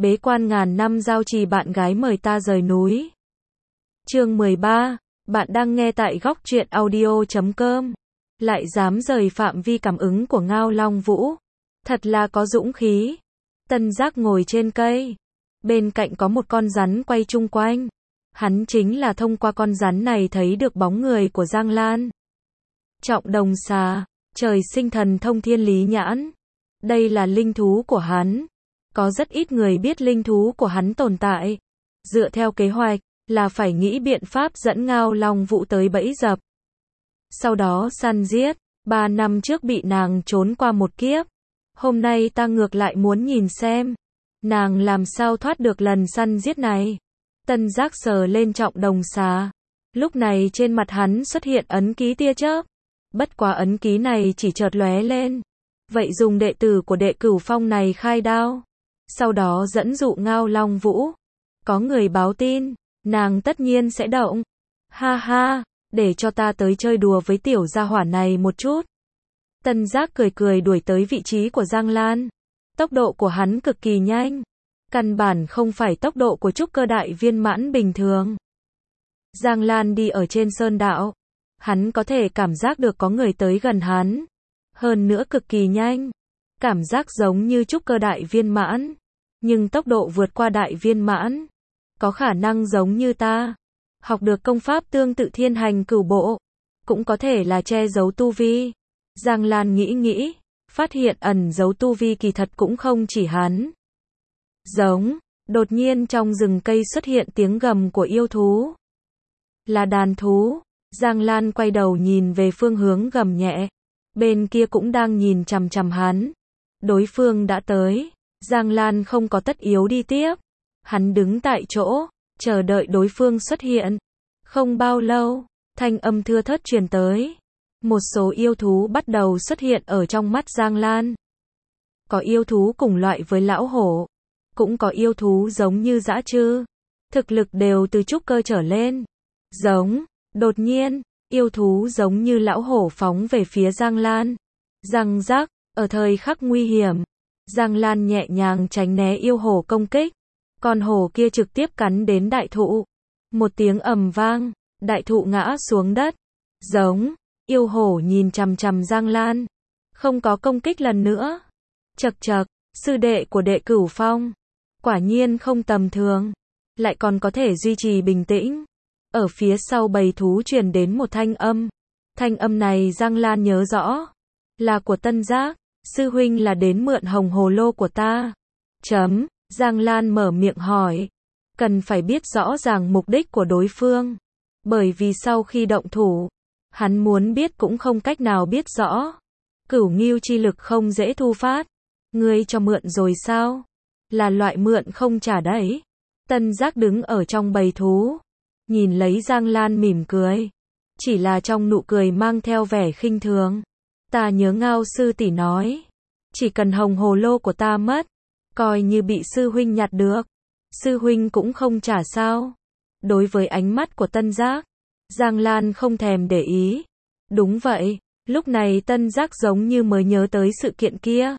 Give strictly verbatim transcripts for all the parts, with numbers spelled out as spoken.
bế quan ngàn năm giao trì bạn gái mời ta rời núi. Chương mười ba, bạn đang nghe tại góc truyện audio chấm com. Lại dám rời phạm vi cảm ứng của Ngao Long Vũ. Thật là có dũng khí. Tân Giác ngồi trên cây. Bên cạnh có một con rắn quay chung quanh. Hắn chính là thông qua con rắn này thấy được bóng người của Giang Lan. Trọng Đồng Xà, trời sinh thần thông thiên lý nhãn. Đây là linh thú của hắn. Có rất ít người biết linh thú của hắn tồn tại. Dựa theo kế hoạch, là phải nghĩ biện pháp dẫn Ngao Long Vũ tới bẫy dập. Sau đó săn giết, ba năm trước bị nàng trốn qua một kiếp. Hôm nay ta ngược lại muốn nhìn xem, nàng làm sao thoát được lần săn giết này. Tân Giác sờ lên Trọng Đồng Xà. Lúc này trên mặt hắn xuất hiện ấn ký tia chớp. Bất quá ấn ký này chỉ chợt lóe lên. Vậy dùng đệ tử của Đệ Cửu Phong này khai đao. Sau đó dẫn dụ Ngao Long Vũ. Có người báo tin, nàng tất nhiên sẽ động. Ha ha, để cho ta tới chơi đùa với tiểu gia hỏa này một chút. Tân Giác cười cười đuổi tới vị trí của Giang Lan. Tốc độ của hắn cực kỳ nhanh. Căn bản không phải tốc độ của trúc cơ đại viên mãn bình thường. Giang Lan đi ở trên sơn đạo. Hắn có thể cảm giác được có người tới gần hắn. Hơn nữa cực kỳ nhanh. Cảm giác giống như trúc cơ đại viên mãn. Nhưng tốc độ vượt qua đại viên mãn. Có khả năng giống như ta. Học được công pháp tương tự thiên hành cửu bộ. Cũng có thể là che giấu tu vi. Giang Lan nghĩ nghĩ. Phát hiện ẩn giấu tu vi kỳ thật cũng không chỉ hắn. Giống. Đột nhiên trong rừng cây xuất hiện tiếng gầm của yêu thú. Là đàn thú. Giang Lan quay đầu nhìn về phương hướng gầm nhẹ. Bên kia cũng đang nhìn chằm chằm hắn. Đối phương đã tới. Giang Lan không có tất yếu đi tiếp. Hắn đứng tại chỗ, chờ đợi đối phương xuất hiện. Không bao lâu, thanh âm thưa thớt truyền tới. Một số yêu thú bắt đầu xuất hiện ở trong mắt Giang Lan. Có yêu thú cùng loại với lão hổ. Cũng có yêu thú giống như dã trư. Thực lực đều từ trúc cơ trở lên. Giống. Đột nhiên, yêu thú giống như lão hổ phóng về phía Giang Lan. Răng rắc, ở thời khắc nguy hiểm. Giang Lan nhẹ nhàng tránh né yêu hổ công kích. Con hổ kia trực tiếp cắn đến đại thụ. Một tiếng ầm vang, đại thụ ngã xuống đất. Giống. Yêu hổ nhìn chằm chằm Giang Lan. Không có công kích lần nữa. Chậc chậc, sư đệ của Đệ Cửu Phong. Quả nhiên không tầm thường. Lại còn có thể duy trì bình tĩnh. Ở phía sau bầy thú truyền đến một thanh âm. Thanh âm này Giang Lan nhớ rõ. Là của Tân Giác. Sư huynh là đến mượn hồng hồ lô của ta. Chấm. Giang Lan mở miệng hỏi. Cần phải biết rõ ràng mục đích của đối phương. Bởi vì sau khi động thủ, hắn muốn biết cũng không cách nào biết rõ. Cửu ngưu chi lực không dễ thu phát. Ngươi cho mượn rồi sao? Là loại mượn không trả đấy. Tân Giác đứng ở trong bầy thú. Nhìn lấy Giang Lan mỉm cười. Chỉ là trong nụ cười mang theo vẻ khinh thường. Ta nhớ Ngao sư tỷ nói. Chỉ cần hồng hồ lô của ta mất. Coi như bị sư huynh nhặt được. Sư huynh cũng không trả sao. Đối với ánh mắt của Tân Giác. Giang Lan không thèm để ý. Đúng vậy. Lúc này Tân Giác giống như mới nhớ tới sự kiện kia.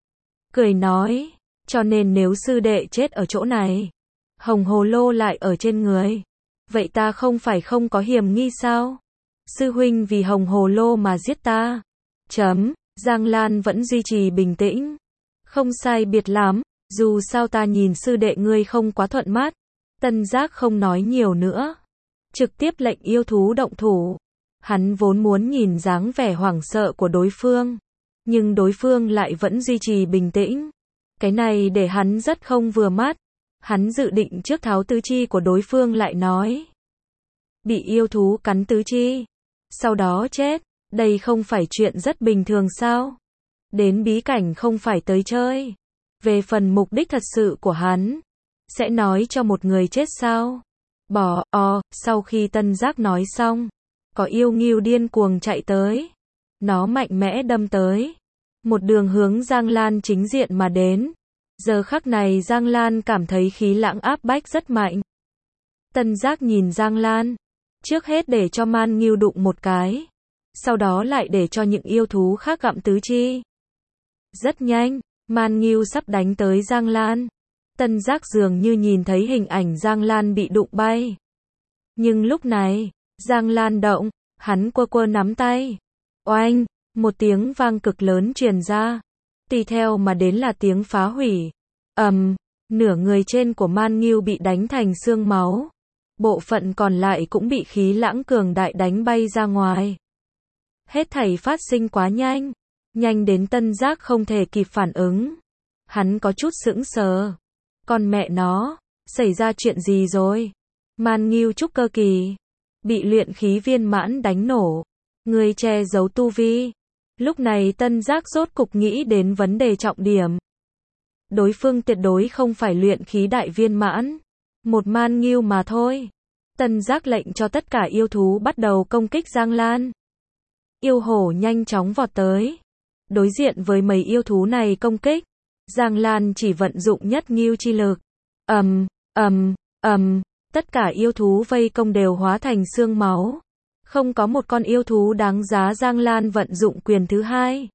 Cười nói. Cho nên nếu sư đệ chết ở chỗ này. Hồng hồ lô lại ở trên người. Vậy ta không phải không có hiểm nghi sao? Sư huynh vì hồng hồ lô mà giết ta. Chấm. Giang Lan vẫn duy trì bình tĩnh. Không sai biệt lắm. Dù sao ta nhìn sư đệ ngươi không quá thuận mắt. Tân Giác không nói nhiều nữa. Trực tiếp lệnh yêu thú động thủ. Hắn vốn muốn nhìn dáng vẻ hoảng sợ của đối phương. Nhưng đối phương lại vẫn duy trì bình tĩnh. Cái này để hắn rất không vừa mắt. Hắn dự định trước tháo tứ chi của đối phương lại nói. Bị yêu thú cắn tứ chi. Sau đó chết. Đây không phải chuyện rất bình thường sao? Đến bí cảnh không phải tới chơi. Về phần mục đích thật sự của hắn. Sẽ nói cho một người chết sao? Bỏ, o, sau khi Tân Giác nói xong. Có yêu ngưu điên cuồng chạy tới. Nó mạnh mẽ đâm tới. Một đường hướng Giang Lan chính diện mà đến. Giờ khắc này Giang Lan cảm thấy khí lãng áp bách rất mạnh. Tân Giác nhìn Giang Lan. Trước hết để cho man ngưu đụng một cái. Sau đó lại để cho những yêu thú khác gặm tứ chi. Rất nhanh, man ngưu sắp đánh tới Giang Lan. Tân Giác dường như nhìn thấy hình ảnh Giang Lan bị đụng bay. Nhưng lúc này, Giang Lan động, hắn quơ quơ nắm tay. Oanh, một tiếng vang cực lớn truyền ra. Tùy theo mà đến là tiếng phá hủy. ầm, um, nửa người trên của Man Ngưu bị đánh thành xương máu. Bộ phận còn lại cũng bị khí lãng cường đại đánh bay ra ngoài. Hết thảy phát sinh quá nhanh. Nhanh đến Tân Giác không thể kịp phản ứng. Hắn có chút sững sờ. Con mẹ nó, xảy ra chuyện gì rồi? Man Ngưu trúc cơ kỳ. Bị luyện khí viên mãn đánh nổ. Người che giấu tu vi. Lúc này Tân Giác rốt cục nghĩ đến vấn đề trọng điểm. Đối phương tuyệt đối không phải luyện khí đại viên mãn. Một Man Ngưu mà thôi. Tân Giác lệnh cho tất cả yêu thú bắt đầu công kích Giang Lan. Yêu hổ nhanh chóng vọt tới. Đối diện với mấy yêu thú này công kích, Giang Lan chỉ vận dụng nhất ngưu chi lực. ầm, ầm, ầm, tất cả yêu thú vây công đều hóa thành xương máu. Không có một con yêu thú đáng giá Giang Lan vận dụng quyền thứ hai.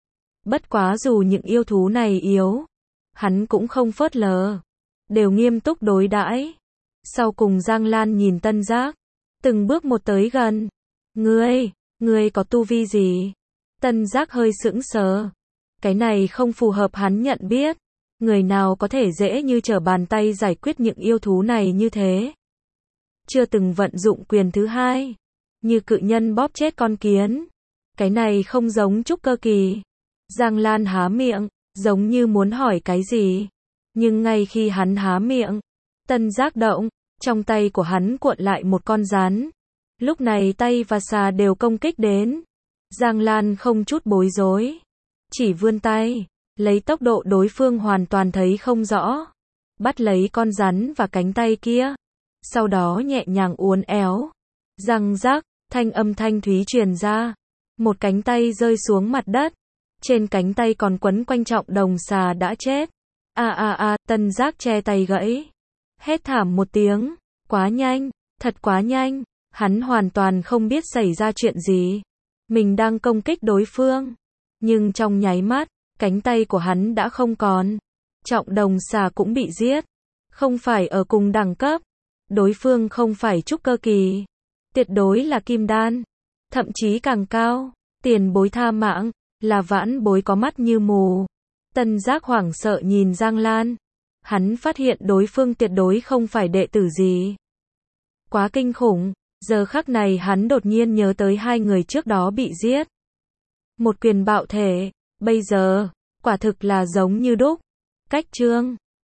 Bất quá dù những yêu thú này yếu, hắn cũng không phớt lờ, đều nghiêm túc đối đãi. Sau cùng Giang Lan nhìn Tân Giác, từng bước một tới gần. Ngươi, ngươi có tu vi gì? Tân Giác hơi sững sờ. Cái này không phù hợp hắn nhận biết. Người nào có thể dễ như trở bàn tay giải quyết những yêu thú này như thế? Chưa từng vận dụng quyền thứ hai. Như cự nhân bóp chết con kiến. Cái này không giống trúc cơ kỳ. Giang Lan há miệng, giống như muốn hỏi cái gì. Nhưng ngay khi hắn há miệng, Tân Giác động, trong tay của hắn cuộn lại một con rắn. Lúc này tay và xà đều công kích đến. Giang Lan không chút bối rối. Chỉ vươn tay, lấy tốc độ đối phương hoàn toàn thấy không rõ. Bắt lấy con rắn và cánh tay kia. Sau đó nhẹ nhàng uốn éo. Răng rắc, thanh âm thanh thúy truyền ra. Một cánh tay rơi xuống mặt đất. Trên cánh tay còn quấn quanh trọng đồng xà đã chết. A a a, Tân Giác che tay gãy. Hét thảm một tiếng. Quá nhanh, thật quá nhanh. Hắn hoàn toàn không biết xảy ra chuyện gì. Mình đang công kích đối phương. Nhưng trong nháy mắt, cánh tay của hắn đã không còn. Trọng đồng xà cũng bị giết. Không phải ở cùng đẳng cấp. Đối phương không phải trúc cơ kỳ. Tuyệt đối là kim đan. Thậm chí càng cao. Tiền bối tha mạng. Là vãn bối có mắt như mù. Tân Giác hoảng sợ nhìn Giang Lan. Hắn phát hiện đối phương tuyệt đối không phải đệ tử gì. Quá kinh khủng. Giờ khắc này hắn đột nhiên nhớ tới hai người trước đó bị giết. Một quyền bạo thể. Bây giờ, quả thực là giống như đúc. Cách chương